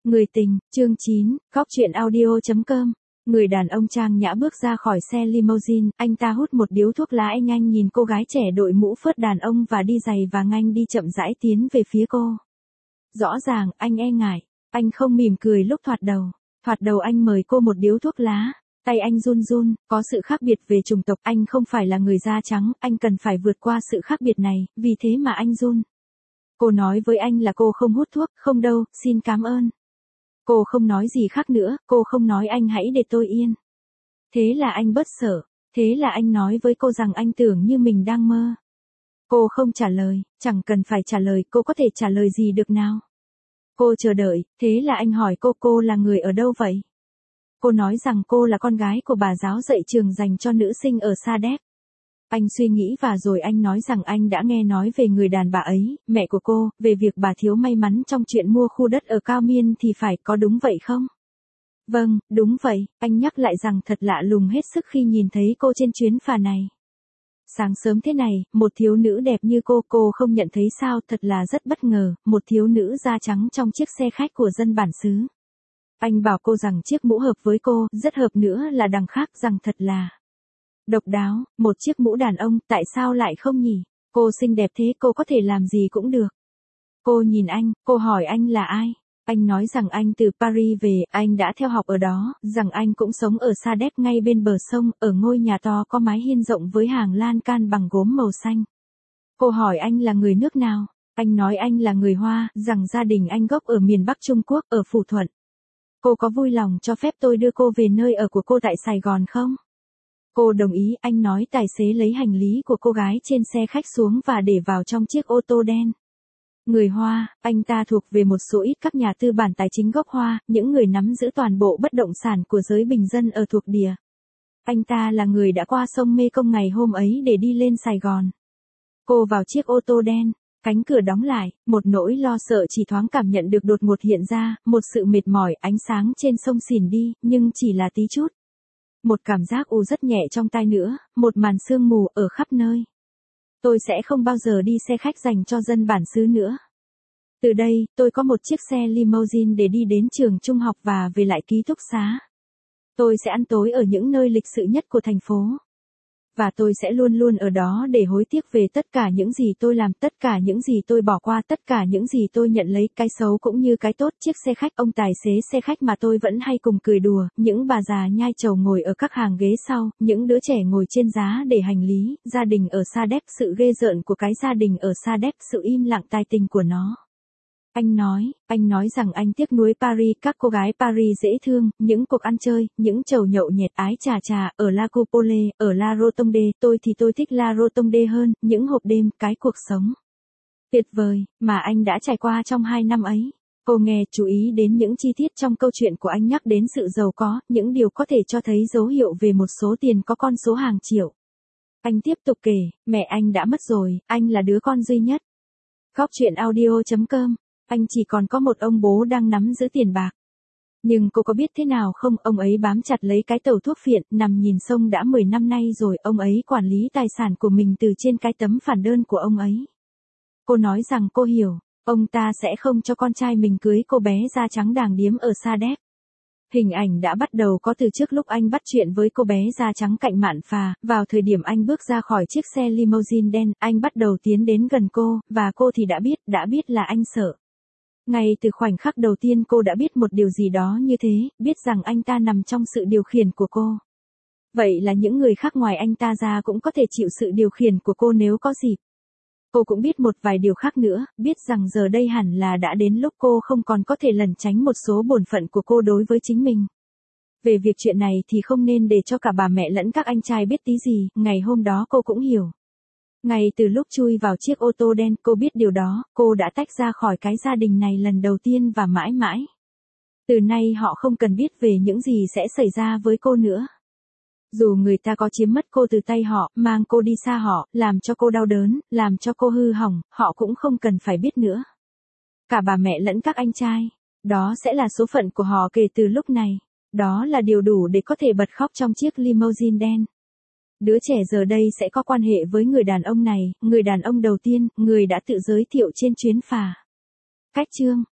Người tình, chương 9, Góc truyện audio.com. Người đàn ông trang nhã bước ra khỏi xe limousine, anh ta hút một điếu thuốc lá, anh nhìn cô gái trẻ đội mũ phớt đàn ông và đi giày vàng, anh đi chậm rãi tiến về phía cô. Rõ ràng, anh e ngại, anh không mỉm cười lúc thoạt đầu anh mời cô một điếu thuốc lá, tay anh run run, có sự khác biệt về chủng tộc, anh không phải là người da trắng, anh cần phải vượt qua sự khác biệt này, vì thế mà anh run. Cô nói với anh là cô không hút thuốc, không đâu, xin cảm ơn. Cô không nói gì khác nữa, cô không nói anh hãy để tôi yên. Thế là anh bớt sợ, thế là anh nói với cô rằng anh tưởng như mình đang mơ. Cô không trả lời, chẳng cần phải trả lời, cô có thể trả lời gì được nào. Cô chờ đợi, thế là anh hỏi cô là người ở đâu vậy? Cô nói rằng cô là con gái của bà giáo dạy trường dành cho nữ sinh ở Sa Đéc. Anh suy nghĩ và rồi anh nói rằng anh đã nghe nói về người đàn bà ấy, mẹ của cô, về việc bà thiếu may mắn trong chuyện mua khu đất ở Cao Miên thì phải, có đúng vậy không? Vâng, đúng vậy, anh nhắc lại rằng thật lạ lùng hết sức khi nhìn thấy cô trên chuyến phà này. Sáng sớm thế này, một thiếu nữ đẹp như cô không nhận thấy sao, thật là rất bất ngờ, một thiếu nữ da trắng trong chiếc xe khách của dân bản xứ. Anh bảo cô rằng chiếc mũ hợp với cô, rất hợp nữa là đằng khác, rằng thật là độc đáo, một chiếc mũ đàn ông, tại sao lại không nhỉ? Cô xinh đẹp thế, cô có thể làm gì cũng được. Cô nhìn anh, cô hỏi anh là ai? Anh nói rằng anh từ Paris về, anh đã theo học ở đó, rằng anh cũng sống ở Sa Đéc ngay bên bờ sông, ở ngôi nhà to có mái hiên rộng với hàng lan can bằng gốm màu xanh. Cô hỏi anh là người nước nào? Anh nói anh là người Hoa, rằng gia đình anh gốc ở miền Bắc Trung Quốc, ở Phù Thuận. Cô có vui lòng cho phép tôi đưa cô về nơi ở của cô tại Sài Gòn không? Cô đồng ý, anh nói tài xế lấy hành lý của cô gái trên xe khách xuống và để vào trong chiếc ô tô đen. Người Hoa, anh ta thuộc về một số ít các nhà tư bản tài chính gốc Hoa, những người nắm giữ toàn bộ bất động sản của giới bình dân ở thuộc địa. Anh ta là người đã qua sông Mê Công ngày hôm ấy để đi lên Sài Gòn. Cô vào chiếc ô tô đen, cánh cửa đóng lại, một nỗi lo sợ chỉ thoáng cảm nhận được đột ngột hiện ra, một sự mệt mỏi, ánh sáng trên sông xỉn đi, nhưng chỉ là tí chút. Một cảm giác rất nhẹ trong tai nữa, một màn sương mù ở khắp nơi. Tôi sẽ không bao giờ đi xe khách dành cho dân bản xứ nữa. Từ đây, tôi có một chiếc xe limousine để đi đến trường trung học và về lại ký túc xá. Tôi sẽ ăn tối ở những nơi lịch sự nhất của thành phố. Và tôi sẽ luôn luôn ở đó để hối tiếc về tất cả những gì tôi làm, tất cả những gì tôi bỏ qua, tất cả những gì tôi nhận lấy, cái xấu cũng như cái tốt. Chiếc xe khách, ông tài xế xe khách mà tôi vẫn hay cùng cười đùa, những bà già nhai trầu ngồi ở các hàng ghế sau, những đứa trẻ ngồi trên giá để hành lý, gia đình ở Sa Đéc, sự ghê rợn của cái gia đình ở Sa Đéc, sự im lặng tài tình của nó. Anh nói rằng anh tiếc nuối Paris, các cô gái Paris dễ thương, những cuộc ăn chơi, những chầu nhậu nhẹt ái trà, ở La Coupole, ở La Rotonde, tôi thích La Rotonde hơn, những hộp đêm, cái cuộc sống tuyệt vời, mà anh đã trải qua trong 2 năm ấy. Cô nghe, chú ý đến những chi tiết trong câu chuyện của anh, nhắc đến sự giàu có, những điều có thể cho thấy dấu hiệu về một số tiền có con số hàng triệu. Anh tiếp tục kể, mẹ anh đã mất rồi, anh là đứa con duy nhất. Góc truyện audio.com. Anh chỉ còn có một ông bố đang nắm giữ tiền bạc. Nhưng cô có biết thế nào không, ông ấy bám chặt lấy cái tàu thuốc phiện, nằm nhìn sông đã 10 năm nay rồi, ông ấy quản lý tài sản của mình từ trên cái tấm phản đơn của ông ấy. Cô nói rằng cô hiểu, ông ta sẽ không cho con trai mình cưới cô bé da trắng đàng điếm ở Sa Đéc. Hình ảnh đã bắt đầu có từ trước lúc anh bắt chuyện với cô bé da trắng cạnh mạn phà, vào thời điểm anh bước ra khỏi chiếc xe limousine đen, anh bắt đầu tiến đến gần cô, và cô thì đã biết là anh sợ. Ngay từ khoảnh khắc đầu tiên cô đã biết một điều gì đó như thế, biết rằng anh ta nằm trong sự điều khiển của cô. Vậy là những người khác ngoài anh ta ra cũng có thể chịu sự điều khiển của cô nếu có dịp. Cô cũng biết một vài điều khác nữa, biết rằng giờ đây hẳn là đã đến lúc cô không còn có thể lẩn tránh một số bổn phận của cô đối với chính mình. Về việc chuyện này thì không nên để cho cả bà mẹ lẫn các anh trai biết tí gì, ngày hôm đó cô cũng hiểu. Ngay từ lúc chui vào chiếc ô tô đen, cô biết điều đó, cô đã tách ra khỏi cái gia đình này lần đầu tiên và mãi mãi. Từ nay họ không cần biết về những gì sẽ xảy ra với cô nữa. Dù người ta có chiếm mất cô từ tay họ, mang cô đi xa họ, làm cho cô đau đớn, làm cho cô hư hỏng, họ cũng không cần phải biết nữa. Cả bà mẹ lẫn các anh trai, đó sẽ là số phận của họ kể từ lúc này. Đó là điều đủ để có thể bật khóc trong chiếc limousine đen. Đứa trẻ giờ đây sẽ có quan hệ với người đàn ông này, người đàn ông đầu tiên, người đã tự giới thiệu trên chuyến phà. Cách chương